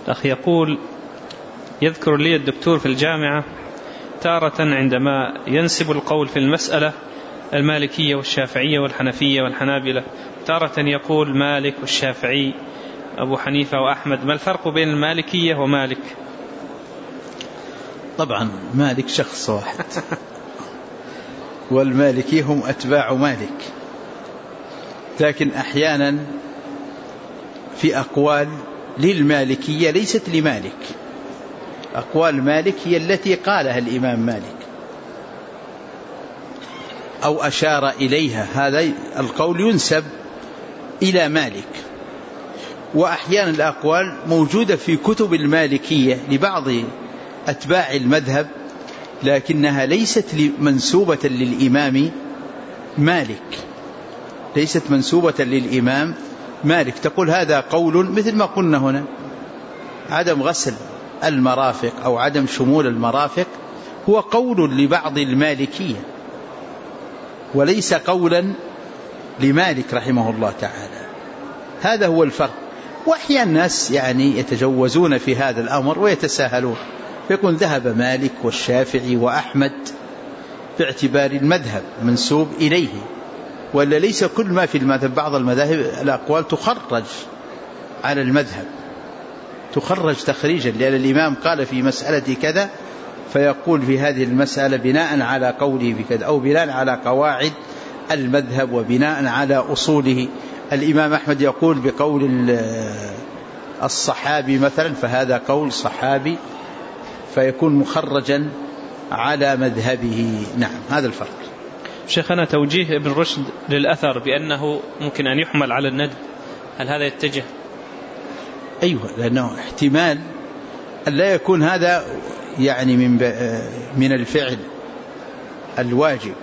الأخ يقول: يذكر لي الدكتور في الجامعة تارة عندما ينسب القول في المسألة المالكية والشافعية والحنفية والحنابلة، تارة يقول مالك والشافعي أبو حنيفة وأحمد. ما الفرق بين المالكية ومالك؟ طبعا مالك شخص واحد والمالكي هم أتباع مالك، لكن أحيانا في أقوال للمالكية ليست لمالك. أقوال مالك هي التي قالها الإمام مالك أو أشار إليها، هذا القول ينسب إلى مالك. وأحيانا الأقوال موجودة في كتب المالكية لبعض أتباع المذهب، لكنها ليست منسوبة للإمام مالك، ليست منسوبة للإمام مالك. تقول هذا قول، مثل ما قلنا هنا عدم غسل المرافق أو عدم شمول المرافق هو قول لبعض المالكية وليس قولا لمالك رحمه الله تعالى. هذا هو الفرق. وأحيانا الناس يعني يتجوزون في هذا الأمر ويتساهلون، فيكون ذهب مالك والشافعي وأحمد باعتبار المذهب منسوب إليه، ولا ليس كل ما في المذهب. بعض المذاهب الأقوال تخرج على المذهب، تخرج تخريجا، لأن الإمام قال في مسألة كذا فيقول في هذه المسألة بناء على قوله بكذا، أو بناء على قواعد المذهب وبناء على أصوله. الإمام أحمد يقول بقول الصحابي مثلا، فهذا قول صحابي فيكون مخرجا على مذهبه. نعم، هذا الفرق. شيخنا، توجيه ابن رشد للأثر بأنه ممكن أن يحمل على الندب، هل هذا يتجه؟ أيوة، لأنه احتمال أن لا يكون هذا يعني من الفعل الواجب،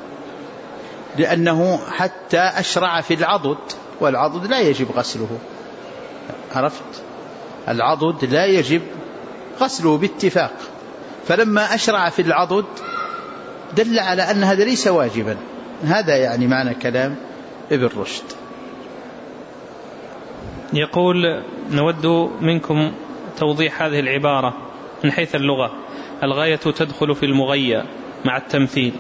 لأنه حتى أشرع في العضد، والعضد لا يجب غسله، عرفت؟ العضد لا يجب غسله باتفاق، فلما أشرع في العضد دل على أن هذا ليس واجبا. هذا يعني معنى كلام ابن رشد. يقول: نود منكم توضيح هذه العبارة من حيث اللغة: الغاية تدخل في المغية مع التمثيل.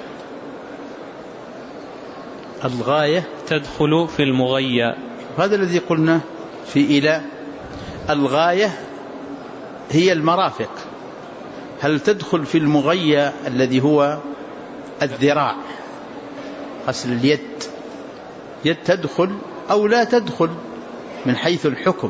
الغاية تدخل في المغية، هذا الذي قلنا في إلى. الغاية هي المرافق. هل تدخل في المغية الذي هو الذراع، غسل اليد، يد تدخل أو لا تدخل من حيث الحكم؟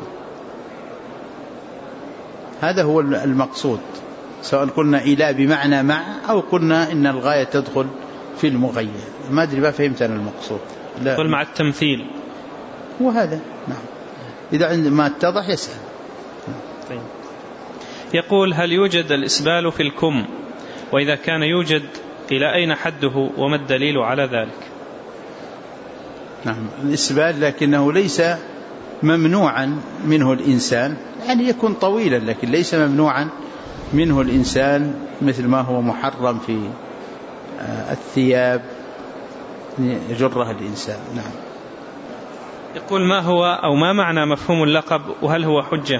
هذا هو المقصود، سواء قلنا إلى بمعنى مع أو قلنا إن الغاية تدخل في المغية. ما أدري ما فهمت أنا المقصود. قل مع التمثيل، وهذا نعم، إذا عندما اتضح يسأل. طيب. يقول: هل يوجد الإسبال في الكم؟ وإذا كان يوجد إلى أين حده وما الدليل على ذلك؟ نعم، الإسبال، لكنه ليس ممنوعا منه الإنسان، يعني يكون طويلا لكن ليس ممنوعا منه الإنسان، مثل ما هو محرم في الثياب يجرها الإنسان. نعم. يقول: ما هو أو ما معنى مفهوم اللقب، وهل هو حجة؟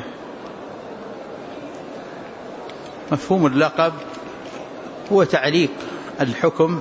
مفهوم اللقب هو تعليق الحكم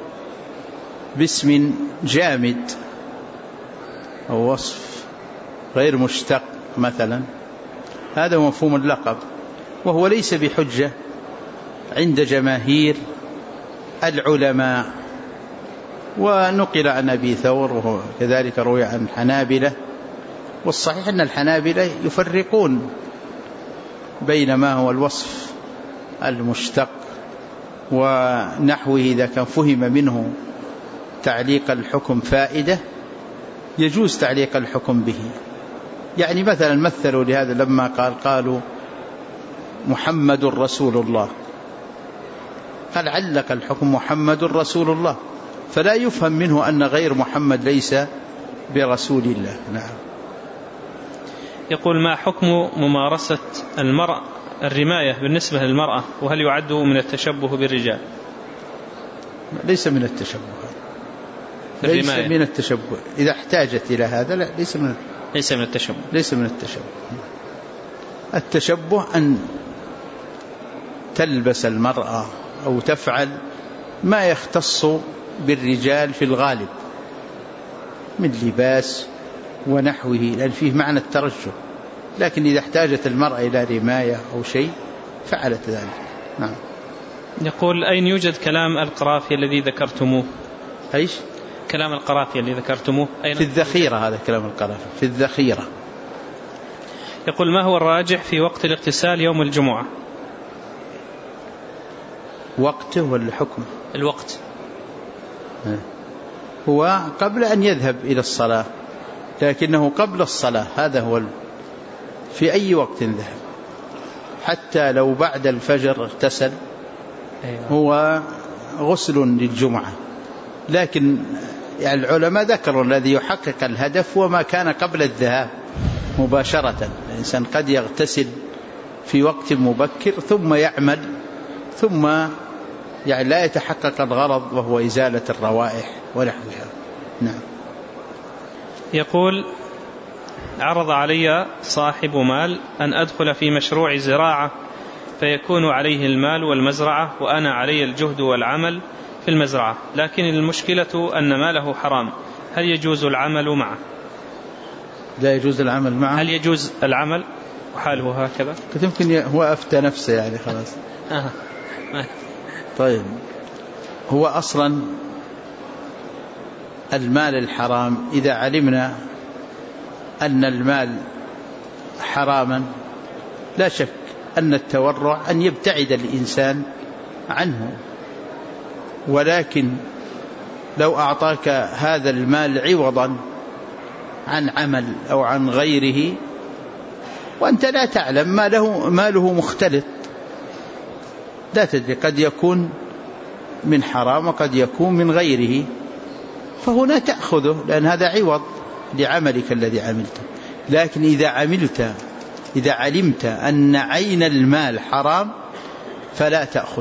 باسم جامد أو وصف غير مشتق مثلا، هذا هو مفهوم اللقب، وهو ليس بحجة عند جماهير العلماء. ونقل عن أبي ثور وكذلك روي عن الحنابلة، والصحيح أن الحنابلة يفرقون بين ما هو الوصف المشتق ونحوه، إذا كان فهم منه تعليق الحكم فائدة يجوز تعليق الحكم به. يعني مثلا مثلوا لهذا لما قالوا محمد رسول الله، قال علق الحكم محمد رسول الله، فلا يفهم منه أن غير محمد ليس برسول الله. نعم. يقول: ما حكم ممارسة المرأة الرماية بالنسبة للمرأة، وهل يعد من التشبه بالرجال؟ ليس من التشبه، ليس من التشبه. إذا احتاجت إلى هذا لا، ليس من التشبه، ليس من التشبه. التشبه أن تلبس المرأة أو تفعل ما يختص بالرجال في الغالب من لباس ونحوه، لأن فيه معنى الترجل، لكن إذا احتاجت المرأة إلى رماية أو شيء فعلت ذلك. نعم. يقول: أين يوجد كلام القرافي الذي ذكرتموه؟ أيش؟ كلام القرافي الذي ذكرتموه في الذخيرة. هذا كلام القرافي في الذخيرة. يقول: ما هو الراجح في وقت الاغتسال يوم الجمعة؟ وقته ولا حكمه؟ الوقت. هو قبل أن يذهب إلى الصلاة، لكنه قبل الصلاة، هذا هو في أي وقت ذهب، حتى لو بعد الفجر اغتسل هو غسل للجمعة. لكن يعني العلماء ذكروا الذي يحقق الهدف وما كان قبل الذهاب مباشرة. الإنسان قد يغتسل في وقت مبكر ثم يعمل، ثم يعني لا يتحقق الغرض وهو إزالة الروائح ونحوها. نعم. يقول: عرض علي صاحب مال أن أدخل في مشروع زراعة فيكون عليه المال والمزرعة وأنا علي الجهد والعمل في المزرعة، لكن المشكلة أن ماله حرام، هل يجوز العمل معه؟ لا يجوز العمل معه. هل يجوز العمل وحاله هكذا؟ يمكن هو أفتى نفسه يعني خلاص. طيب، هو أصلا المال الحرام إذا علمنا أن المال حراما لا شك أن التورع أن يبتعد الإنسان عنه، ولكن لو أعطاك هذا المال عوضا عن عمل أو عن غيره وأنت لا تعلم، ماله مختلط، لا تدري، قد يكون من حرام وقد يكون من غيره، فهنا تأخذه لأن هذا عوض لعملك الذي عملته. لكن إذا علمت أن عين المال حرام فلا تأخذ،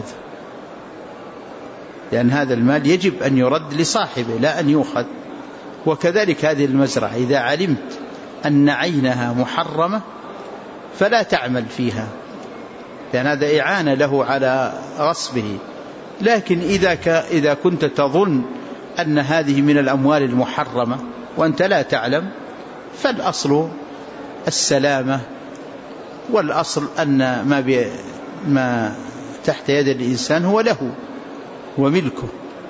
لأن هذا المال يجب أن يرد لصاحبه لا أن يؤخذ. وكذلك هذه المزرعة إذا علمت أن عينها محرمة فلا تعمل فيها، لأن هذا إعانة له على غصبه. لكن إذا كنت تظن أن هذه من الأموال المحرمة وأنت لا تعلم، فالأصل السلامة، والأصل أن ما تحت يد الإنسان هو له وملكه،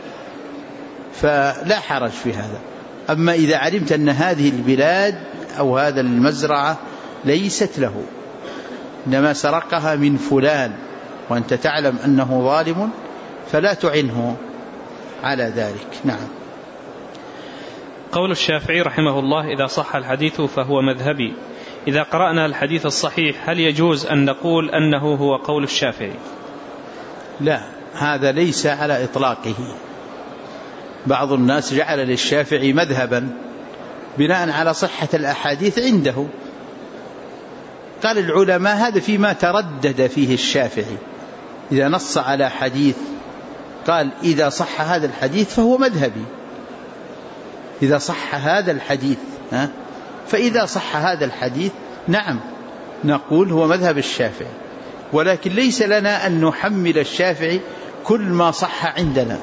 فلا حرج في هذا. أما إذا علمت أن هذه البلاد أو هذا المزرعة ليست له، إنما سرقها من فلان وأنت تعلم أنه ظالم، فلا تعنه على ذلك. نعم. قول الشافعي رحمه الله: إذا صح الحديث فهو مذهبي. إذا قرأنا الحديث الصحيح هل يجوز أن نقول أنه هو قول الشافعي؟ لا، هذا ليس على إطلاقه. بعض الناس جعل للشافعي مذهبا بناء على صحة الأحاديث عنده. قال العلماء هذا فيما تردد فيه الشافعي، إذا نص على حديث قال إذا صح هذا الحديث فهو مذهبي، إذا صح هذا الحديث فإذا صح هذا الحديث نعم نقول هو مذهب الشافعي، ولكن ليس لنا أن نحمل الشافعي كل ما صح عندنا.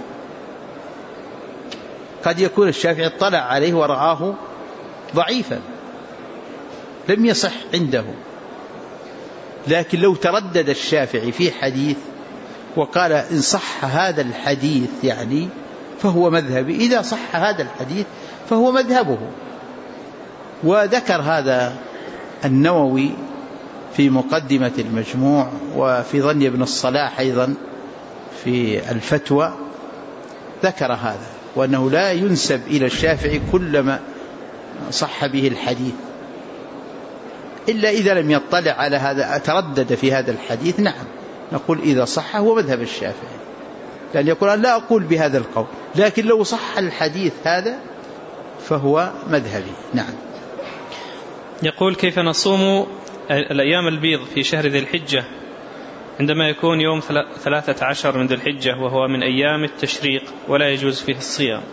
قد يكون الشافعي اطلع عليه ورآه ضعيفا لم يصح عنده، لكن لو تردد الشافعي في حديث وقال إن صح هذا الحديث يعني فهو مذهبي، إذا صح هذا الحديث فهو مذهبه. وذكر هذا النووي في مقدمة المجموع، وفي ظني ابن الصلاح أيضا في الفتوى ذكر هذا، وأنه لا ينسب إلى الشافعي كل ما صح به الحديث، إلا إذا لم يطلع على هذا تردد في هذا الحديث نعم نقول إذا صح هو مذهب الشافعي، لأن يقول لا أقول بهذا القول، لكن لو صح الحديث هذا فهو مذهبي. نعم. يقول: كيف نصوم الأيام البيض في شهر ذي الحجة عندما يكون يوم 13 من ذي الحجة وهو من أيام التشريق ولا يجوز فيه الصيام؟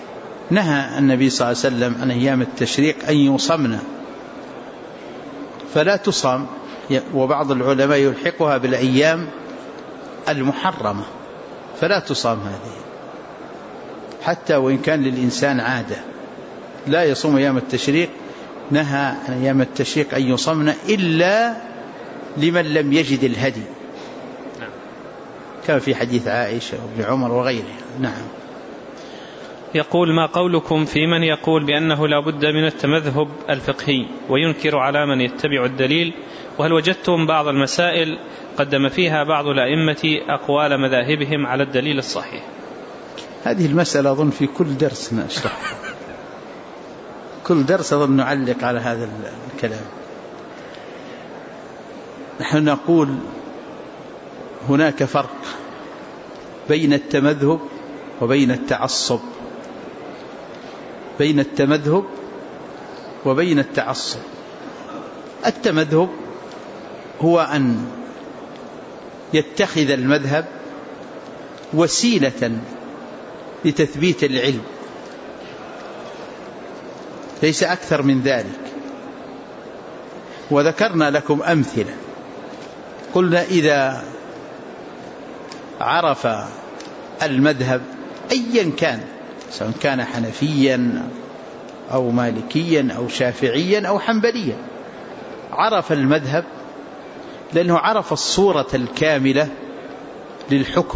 نهى النبي صلى الله عليه وسلم عن أيام التشريق أن يصمنا، فلا تصام، وبعض العلماء يلحقها بالأيام المحرمة، فلا تصام هذه حتى وإن كان للإنسان عادة. لا يصوم أيام التشريق، نهى عن أيام التشريق أن يصمن إلا لمن لم يجد الهدي، كما في حديث عائشة وابن عمر وغيره. نعم. يقول: ما قولكم في من يقول بأنه لا بد من التمذهب الفقهي وينكر على من يتبع الدليل؟ وهل وجدتم بعض المسائل قدم فيها بعض الأئمة أقوال مذاهبهم على الدليل الصحيح؟ هذه المسألة أظن في كل درس نشرح، كل درس أظن نعلق على هذا الكلام. نحن نقول هناك فرق بين التمذهب وبين التعصب، بين التمذهب وبين التعصب. التمذهب هو أن يتخذ المذهب وسيلة لتثبيت العلم، ليس أكثر من ذلك. وذكرنا لكم أمثلة، قلنا إذا عرف المذهب أيا كان، سواء كان حنفيا أو مالكيا أو شافعيا أو حنبليا، عرف المذهب لأنه عرف الصورة الكاملة للحكم.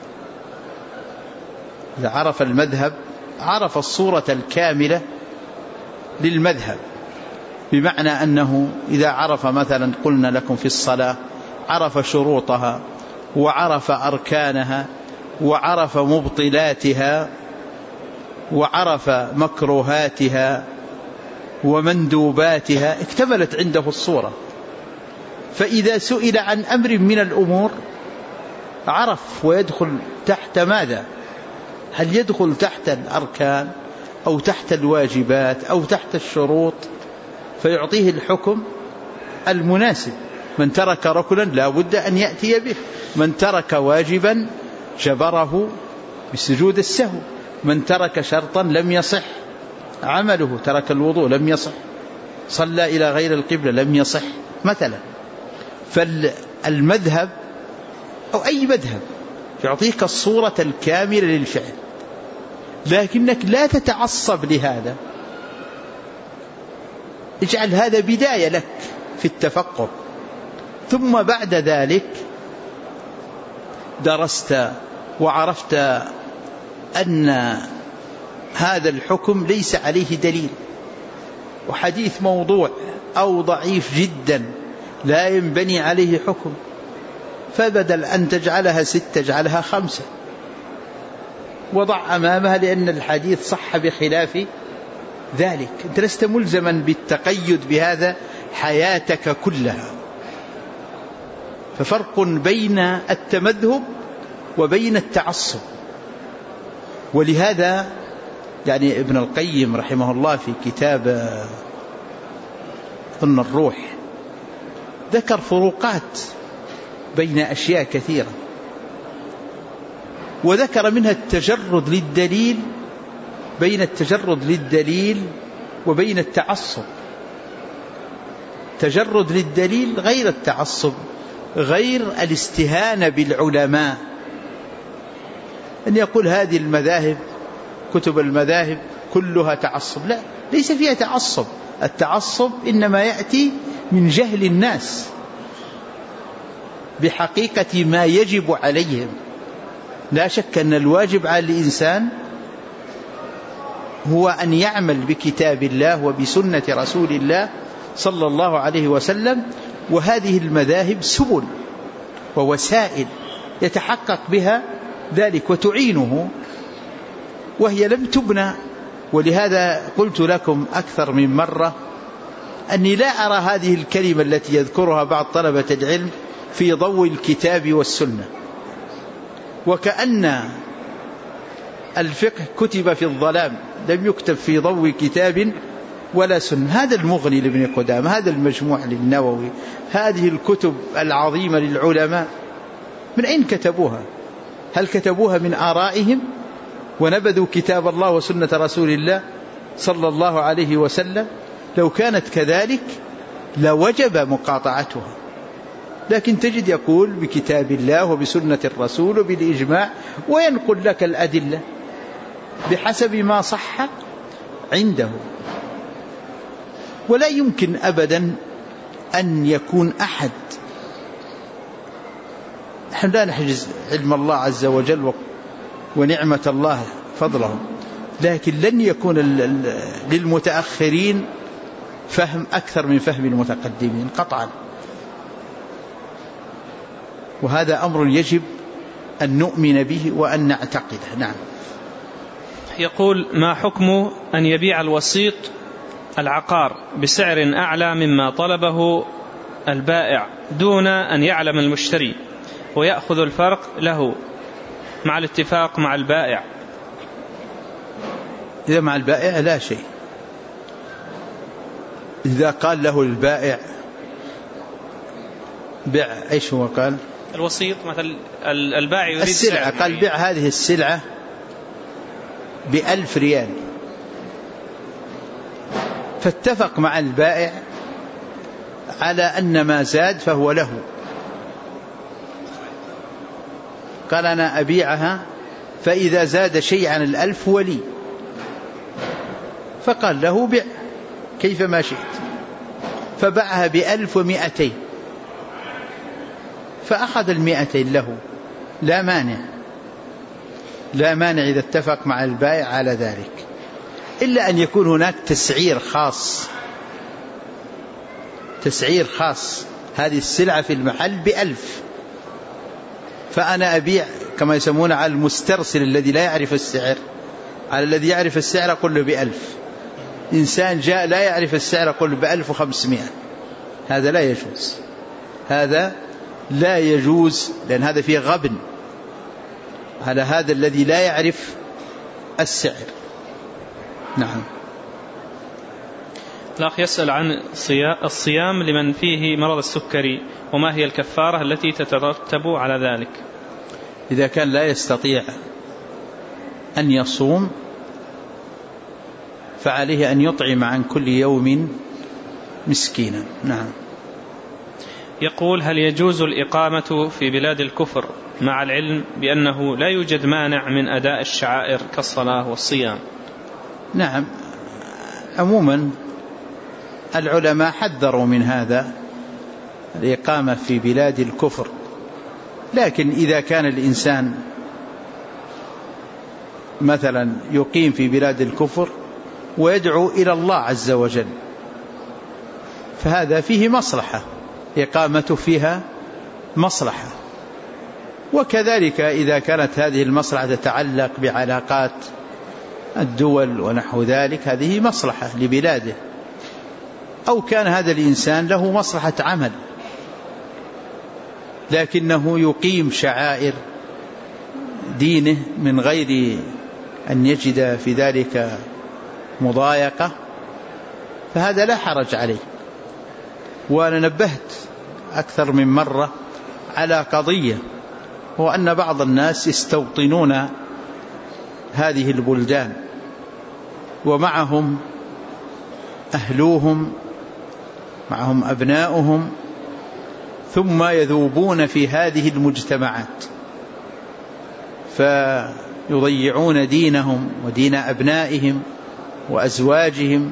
إذا عرف المذهب عرف الصورة الكاملة للمذهب، بمعنى أنه إذا عرف مثلا، قلنا لكم في الصلاة، عرف شروطها وعرف أركانها وعرف مبطلاتها وعرف مكروهاتها ومندوباتها، اكتملت عنده الصورة. فإذا سئل عن أمر من الأمور عرف ويدخل تحت ماذا؟ هل يدخل تحت الأركان أو تحت الواجبات أو تحت الشروط، فيعطيه الحكم المناسب. من ترك ركنا لا بد أن يأتي به، من ترك واجبا جبره بسجود السهو، من ترك شرطا لم يصح عمله، ترك الوضوء لم يصح، صلى إلى غير القبلة لم يصح مثلا. فالمذهب أو أي مذهب يعطيك الصورة الكاملة للفعل، لكنك لا تتعصب لهذا. اجعل هذا بداية لك في التفقه، ثم بعد ذلك درست وعرفت أن هذا الحكم ليس عليه دليل، وحديث موضوع أو ضعيف جدا لا ينبني عليه حكم، فبدل أن تجعلها 6 تجعلها 5، وضع أمامها لأن الحديث صح بخلاف ذلك. أنت لست ملزما بالتقيد بهذا حياتك كلها. ففرق بين التمذهب وبين التعصب. ولهذا يعني ابن القيم رحمه الله في كتاب ظن الروح ذكر فروقات بين أشياء كثيرة، وذكر منها التجرد للدليل، بين التجرد للدليل وبين التعصب. تجرد للدليل غير التعصب، غير الاستهانة بالعلماء، أن يقول هذه المذاهب كتب المذاهب كلها تعصب. لا، ليس فيها تعصب. التعصب إنما يأتي من جهل الناس بحقيقة ما يجب عليهم. لا شك أن الواجب على الإنسان هو أن يعمل بكتاب الله وبسنة رسول الله صلى الله عليه وسلم، وهذه المذاهب سبل ووسائل يتحقق بها ذلك وتعينه، وهي لم تبنى. ولهذا قلت لكم أكثر من مرة أني لا أرى هذه الكلمة التي يذكرها بعض طلبة العلم في ضوء الكتاب والسنة، وكأن الفقه كتب في الظلام، لم يكتب في ضوء كتاب ولا سنة. هذا المغني لابن قدامة، هذا المجموع للنووي، هذه الكتب العظيمة للعلماء، من أين كتبوها؟ هل كتبوها من آرائهم ونبذوا كتاب الله وسنة رسول الله صلى الله عليه وسلم؟ لو كانت كذلك لوجب مقاطعتها، لكن تجد يقول بكتاب الله وبسنة الرسول وبالإجماع، وينقل لك الأدلة بحسب ما صح عنده. ولا يمكن أبدا أن يكون أحد، نحن لا نحجز علم الله عز وجل ونعمة الله فضله، لكن لن يكون للمتأخرين فهم أكثر من فهم المتقدمين قطعا، وهذا أمر يجب أن نؤمن به وأن نعتقده. نعم. يقول: ما حكم أن يبيع الوسيط العقار بسعر أعلى مما طلبه البائع دون أن يعلم المشتري، ويأخذ الفرق له مع الاتفاق مع البائع؟ إذا مع البائع لا شيء. إذا قال له البائع بيع، إيش هو قال؟ الوسيط مثل البائع يريد السلعة، قال بيع هذه السلعة ب1000 ريال، فاتفق مع البائع على أن ما زاد فهو له، قال أنا أبيعها فإذا زاد شيء عن 1000 ولي، فقال له بيع كيفما شئت، فباعها ب1200، فأخذ 200 له، لا مانع، لا مانع إذا اتفق مع البائع على ذلك، إلا أن يكون هناك تسعير خاص، تسعير خاص، هذه السلعة في المحل ب1000، فأنا أبيع كما يسمون على المسترسل الذي لا يعرف السعر، على الذي يعرف السعر أقول له ب1000. إنسان جاء لا يعرف السعر أقول له ب1500، هذا لا يجوز، هذا لا يجوز، لأن هذا فيه غبن على هذا الذي لا يعرف السعر. نعم. الأخ يسأل عن الصيام لمن فيه مرض السكري، وما هي الكفارة التي تترتب على ذلك؟ إذا كان لا يستطيع أن يصوم فعليه أن يطعم عن كل يوم مسكينا. نعم. يقول: هل يجوز الإقامة في بلاد الكفر مع العلم بأنه لا يوجد مانع من أداء الشعائر كالصلاة والصيام؟ نعم، عموما العلماء حذروا من هذا، الإقامة في بلاد الكفر، لكن إذا كان الإنسان مثلا يقيم في بلاد الكفر ويدعو إلى الله عز وجل فهذا فيه مصلحة، إقامته فيها مصلحة. وكذلك إذا كانت هذه المصلحة تتعلق بعلاقات الدول ونحو ذلك، هذه مصلحة لبلاده. أو كان هذا الإنسان له مصلحة عمل لكنه يقيم شعائر دينه من غير أن يجد في ذلك مضايقة، فهذا لا حرج عليه. وأنا نبهت أكثر من مرة على قضية، هو أن بعض الناس يستوطنون هذه البلدان ومعهم أهلوهم، معهم أبناؤهم، ثم يذوبون في هذه المجتمعات فيضيعون دينهم ودين أبنائهم وأزواجهم،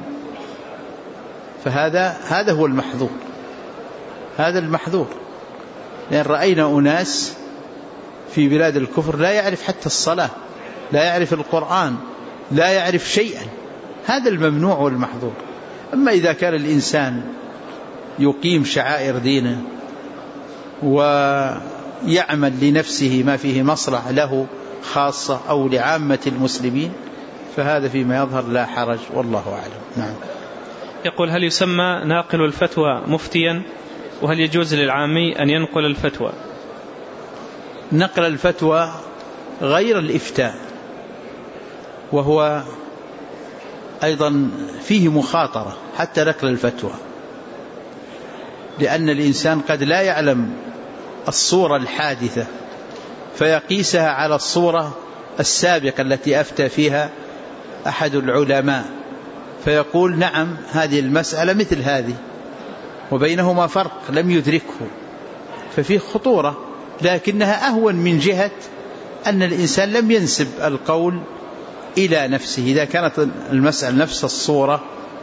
فهذا هو المحظور، هذا المحظور. لأن رأينا أناس في بلاد الكفر لا يعرف حتى الصلاة، لا يعرف القرآن، لا يعرف شيئا، هذا الممنوع والمحظور. أما إذا كان الإنسان يقيم شعائر دينه ويعمل لنفسه ما فيه مصلحة له خاصة أو لعامة المسلمين فهذا فيما يظهر لا حرج، والله أعلم. نعم. يقول: هل يسمى ناقل الفتوى مفتيا؟ وهل يجوز للعامي أن ينقل الفتوى؟ نقل الفتوى غير الإفتاء، وهو أيضا فيه مخاطرة حتى نقل الفتوى، لأن الإنسان قد لا يعلم الصورة الحادثة فيقيسها على الصورة السابقة التي أفتى فيها أحد العلماء، فيقول نعم هذه المسألة مثل هذه، وبينهما فرق لم يدركه، ففيه خطورة، لكنها أهون من جهة أن الإنسان لم ينسب القول إلى نفسه. إذا كانت المسألة نفس الصورة،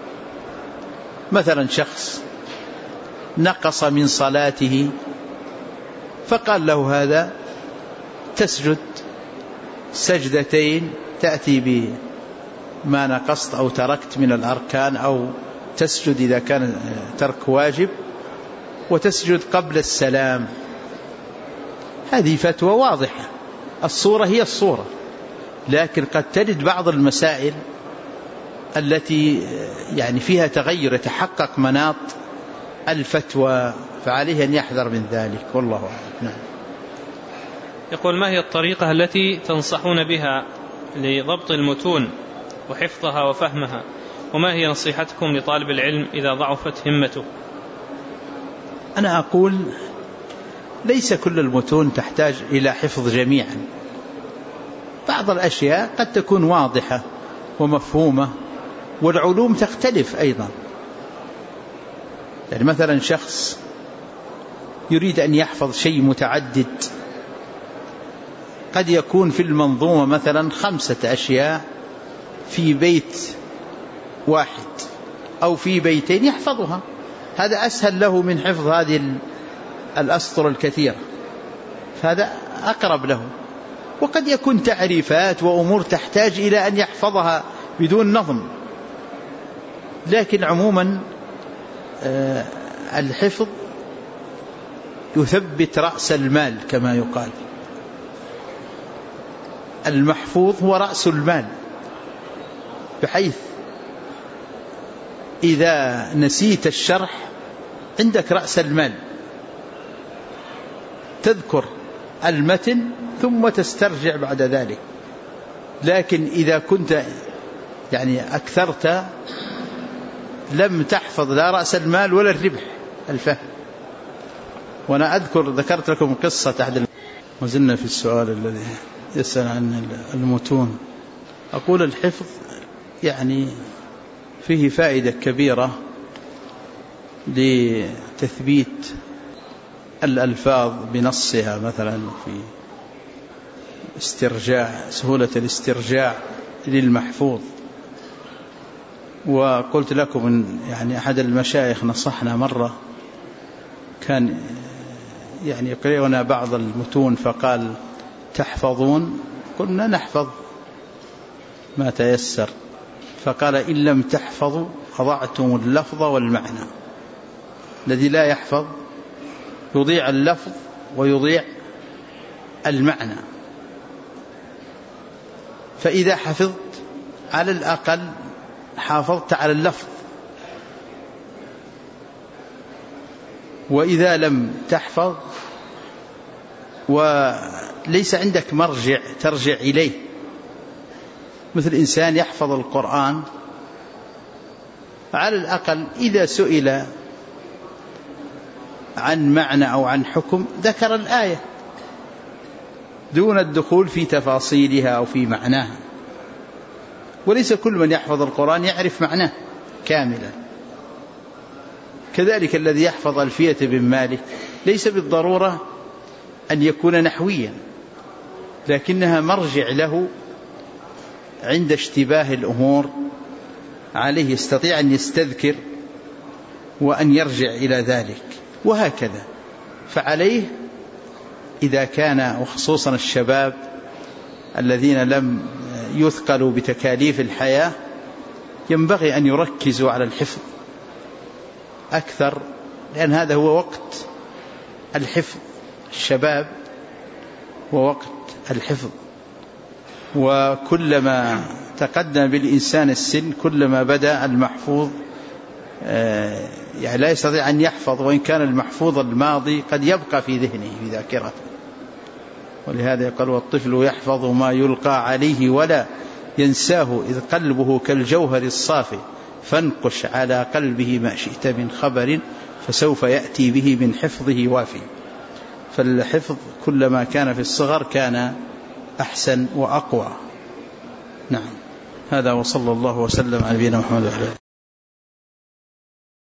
مثلا شخص نقص من صلاته فقال له هذا تسجد سجدتين تأتي بما نقصت أو تركت من الأركان، أو تسجد إذا كان ترك واجب، وتسجد قبل السلام. هذه فتوى واضحة، الصورة هي الصورة، لكن قد تجد بعض المسائل التي يعني فيها تغير يتحقق مناط الفتوى، فعليه أن يحذر من ذلك، والله أعلم. نعم. يقول: ما هي الطريقة التي تنصحون بها لضبط المتون وحفظها وفهمها، وما هي نصيحتكم لطالب العلم إذا ضعفت همته؟ أنا أقول ليس كل المتون تحتاج إلى حفظ جميعا، بعض الأشياء قد تكون واضحة ومفهومة، والعلوم تختلف أيضا. يعني مثلا شخص يريد أن يحفظ شيء متعدد، قد يكون في المنظومة مثلا 5 أشياء في بيت واحد أو في بيتين يحفظها، هذا أسهل له من حفظ هذه الأسطر الكثيرة، فهذا أقرب له. وقد يكون تعريفات وأمور تحتاج إلى أن يحفظها بدون نظم، لكن عموما الحفظ يثبت رأس المال كما يقال، المحفوظ هو رأس المال، بحيث إذا نسيت الشرح عندك رأس المال، تذكر المتن ثم تسترجع بعد ذلك. لكن إذا كنت يعني أكثرت لم تحفظ لا رأس المال ولا الربح الفهم. وأنا ذكرت لكم قصة أحد، وزلنا في السؤال الذي يسأل عن المتون. أقول الحفظ يعني فيه فائدة كبيرة لتثبيت الألفاظ بنصها، مثلا في سهولة الاسترجاع للمحفوظ. وقلت لكم إن يعني أحد المشايخ نصحنا مرة، كان يعني يقرأنا بعض المتون فقال: تحفظون؟ قلنا: نحفظ ما تيسر. فقال: إن لم تحفظوا أضعتم اللفظ والمعنى. الذي لا يحفظ يضيع اللفظ ويضيع المعنى. فإذا حفظت على الأقل حافظت على اللفظ، وإذا لم تحفظ وليس عندك مرجع ترجع إليه، مثل إنسان يحفظ القرآن، على الأقل إذا سئل عن معنى أو عن حكم ذكر الآية دون الدخول في تفاصيلها أو في معناها. وليس كل من يحفظ القرآن يعرف معناه كاملا. كذلك الذي يحفظ ألفية بن مالك ليس بالضرورة أن يكون نحويا، لكنها مرجع له عند اشتباه الأمور عليه، يستطيع أن يستذكر وأن يرجع إلى ذلك، وهكذا. فعليه إذا كان، وخصوصا الشباب الذين لم يثقلوا بتكاليف الحياة، ينبغي أن يركزوا على الحفظ أكثر، لأن هذا هو وقت الحفظ. الشباب هو وقت الحفظ، وكلما تقدم بالإنسان السن كلما بدأ المحفوظ يعني لا يستطيع أن يحفظ، وإن كان المحفوظ الماضي قد يبقى في ذهنه في ذاكرته. ولهذا يقول: والطفل يحفظ ما يلقى عليه ولا ينساه، إذ قلبه كالجوهر الصافي، فانقش على قلبه ما شئت من خبر، فسوف يأتي به من حفظه وافي. فالحفظ كلما كان في الصغر كان أحسن وأقوى. نعم. هذا وصلى الله وسلم على نبينا محمد وعلى آله.